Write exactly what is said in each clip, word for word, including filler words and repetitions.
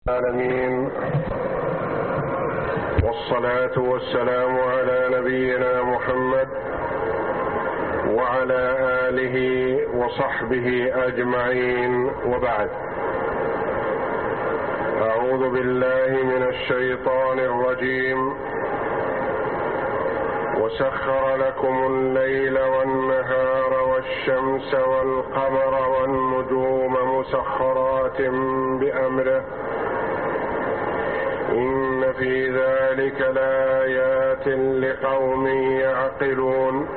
العالمين، والصلاة والسلام على نبينا محمد وعلى آله وصحبه أجمعين، وبعد. أعوذ بالله من الشيطان الرجيم. وسخر لكم الليل والنهار والشمس والقمر والنجوم مسخرات بأمره إن في ذلك لآيات لقوم يعقلون.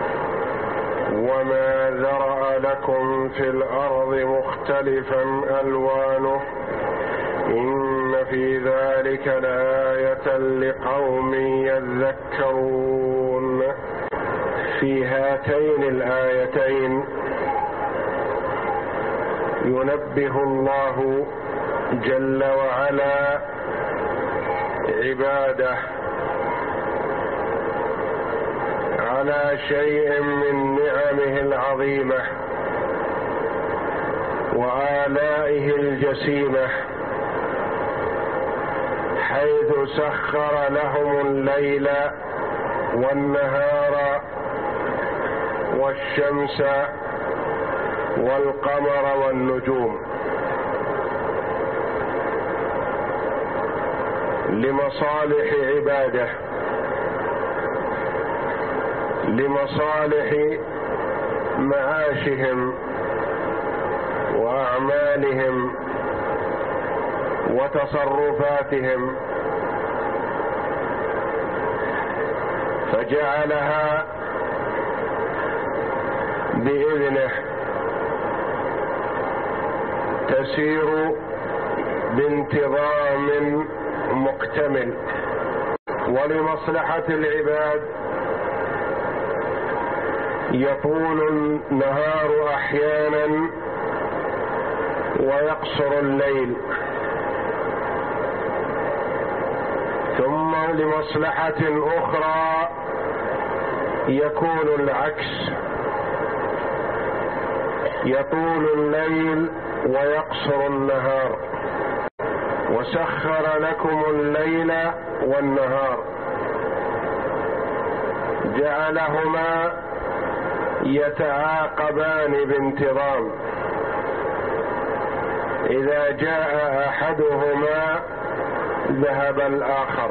وما ذرأ لكم في الأرض مختلفا ألوانه إن في ذلك لآية لقوم يذكرون. في هاتين الآيتين ينبه الله جل وعلا عباده على شيء من نعمه العظيمة وآلائه الجسيمة، حيث سخر لهم الليل والنهار والشمس والقمر والنجوم لمصالح عباده، لمصالح معاشهم وأعمالهم وتصرفاتهم، فجعلها بإذنه تسير بانتظام مكتمل. ولمصلحة العباد يطول النهار أحيانا ويقصر الليل، ثم لمصلحة أخرى يكون العكس، يطول الليل ويقصر النهار. وسخر لكم الليل والنهار، جعلهما يتعاقبان بانتظام، إذا جاء أحدهما ذهب الآخر،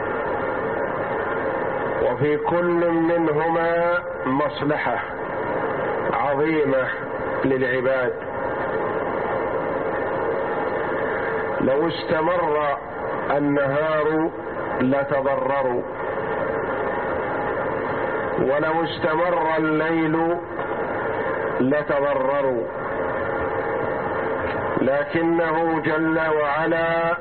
وفي كل منهما مصلحة عظيمة للعباد. لو استمر النهار لتضرروا، ولو استمر الليل لتضرروا، لكنه جل وعلا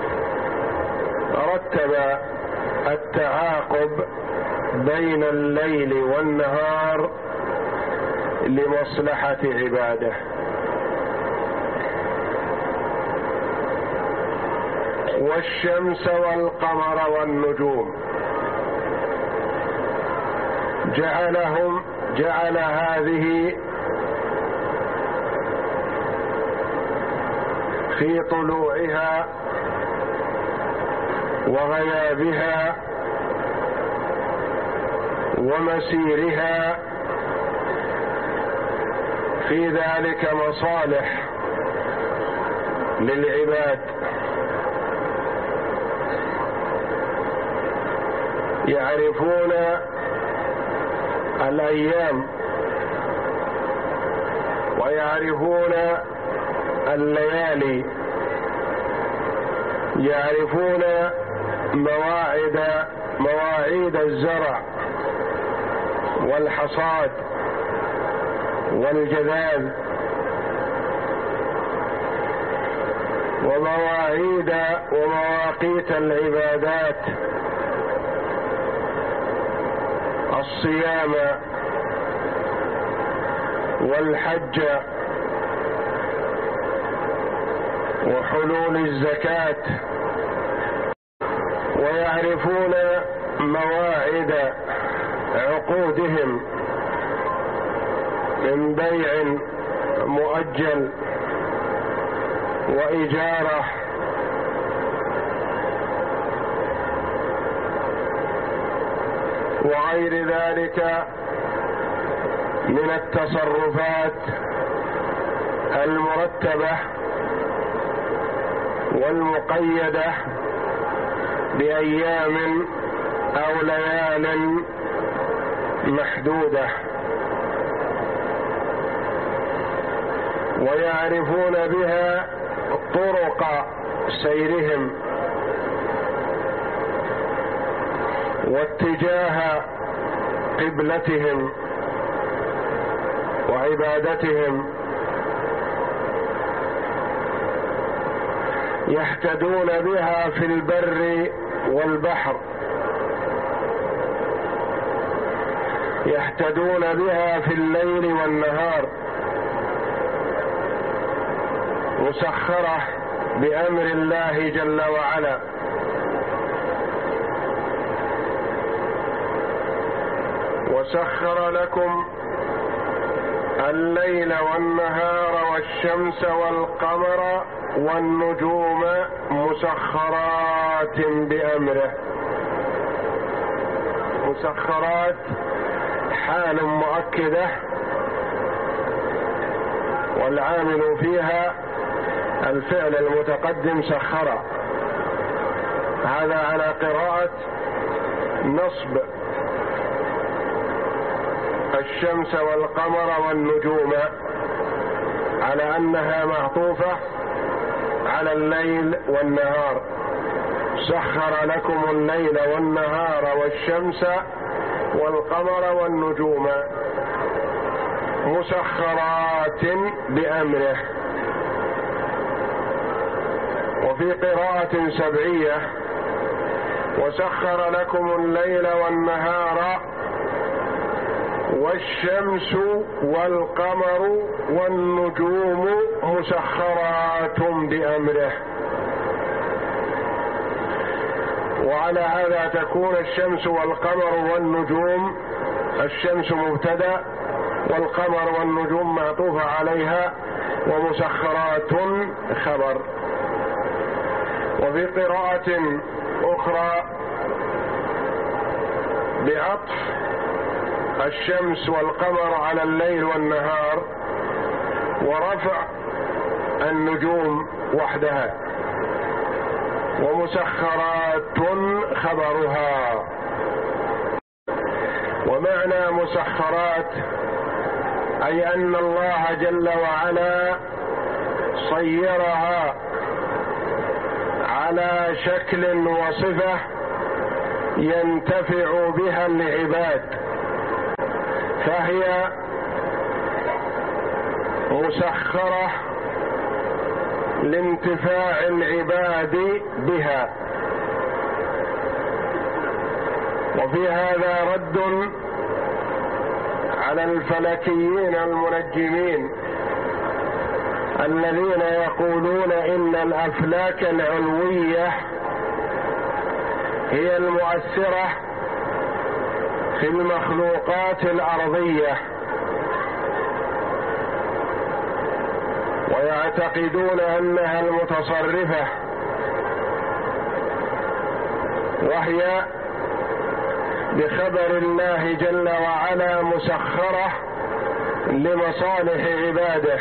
رتب التعاقب بين الليل والنهار لمصلحة عباده. والشمس والقمر والنجوم جعلهم جعل هذه في طلوعها وغيابها ومسيرها في ذلك مصالح للعباد، يعرفون الأيام ويعرفون الليالي، يعرفون مواعيد مواعيد الزرع والحصاد والجذاذ، ومواعيد ومواقيت العبادات، الصيام والحج وحلول الزكاة، ويعرفون مواعيد عقودهم من بيع مؤجل وإجارة وغير ذلك من التصرفات المرتبة والمقيدة بأيام أو ليال محدودة، ويعرفون بها طرق سيرهم واتجاه قبلتهم وعبادتهم، يهتدون بها في البر والبحر، يهتدون بها في الليل والنهار، مسخرة بأمر الله جل وعلا. وسخر لكم الليل والنهار والشمس والقمر والنجوم مسخرات بأمره. مسخرات حال مؤكدة، والعامل فيها الفعل المتقدم سخر، هذا على قراءة نصب الشمس والقمر والنجوم على أنها معطوفة على الليل والنهار. سخر لكم الليل والنهار والشمس والقمر والنجوم مسخرات بأمره. وفي قراءة سبعية وسخر لكم الليل والنهار والشمس والقمر والنجوم مسخرات بأمره. وعلى هذا تكون الشمس والقمر والنجوم، الشمس مبتدأ والقمر والنجوم معطوفة عليها، ومسخرات خبر. وفي قراءة أخرى بعطف الشمس والقمر على الليل والنهار ورفع النجوم وحدها، ومسخرات خبرها. ومعنى مسخرات أي أن الله جل وعلا صيرها على شكل وصفة ينتفع بها العباد، فهي مسخرة لانتفاع العباد بها. وفي هذا رد على الفلكيين المنجمين الذين يقولون إن الأفلاك العلوية هي المؤثرة في المخلوقات الأرضية، ويعتقدون أنها المتصرفة، وهي بخبر الله جل وعلا مسخرة لمصالح عباده،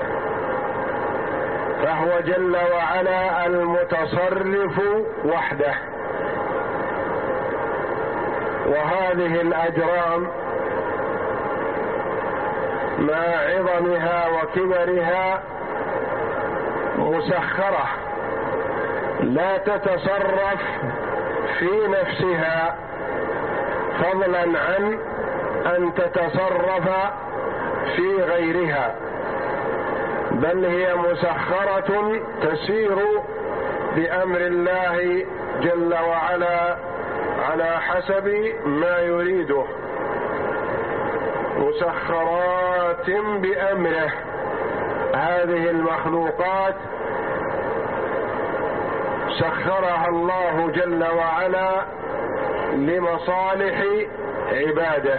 فهو جل وعلا المتصرف وحده. وهذه الأجرام مع عظمها وكبرها مسخرة، لا تتصرف في نفسها فضلا عن أن تتصرف في غيرها، بل هي مسخرة تسير بأمر الله جل وعلا على حسب ما يريده. مسخرات بأمره، هذه المخلوقات سخرها الله جل وعلا لمصالح عباده.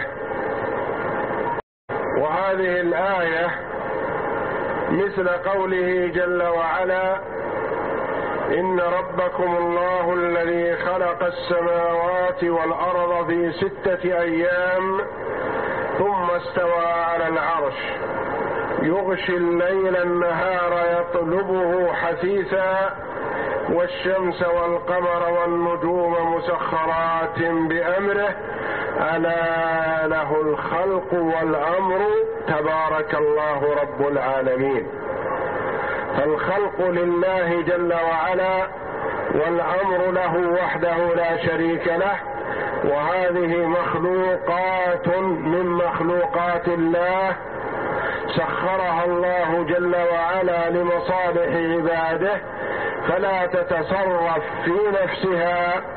وهذه الآية مثل قوله جل وعلا إن ربكم الله الذي خلق السماوات والأرض في ستة أيام ثم استوى على العرش يغشي الليل النهار يطلبه حثيثا والشمس والقمر والنجوم مسخرات بأمره ألا له الخلق والأمر تبارك الله رب العالمين. فالخلق لله جل وعلا والأمر له وحده لا شريك له، وهذه مخلوقات من مخلوقات الله سخرها الله جل وعلا لمصالح عباده، فلا تتصرف في نفسها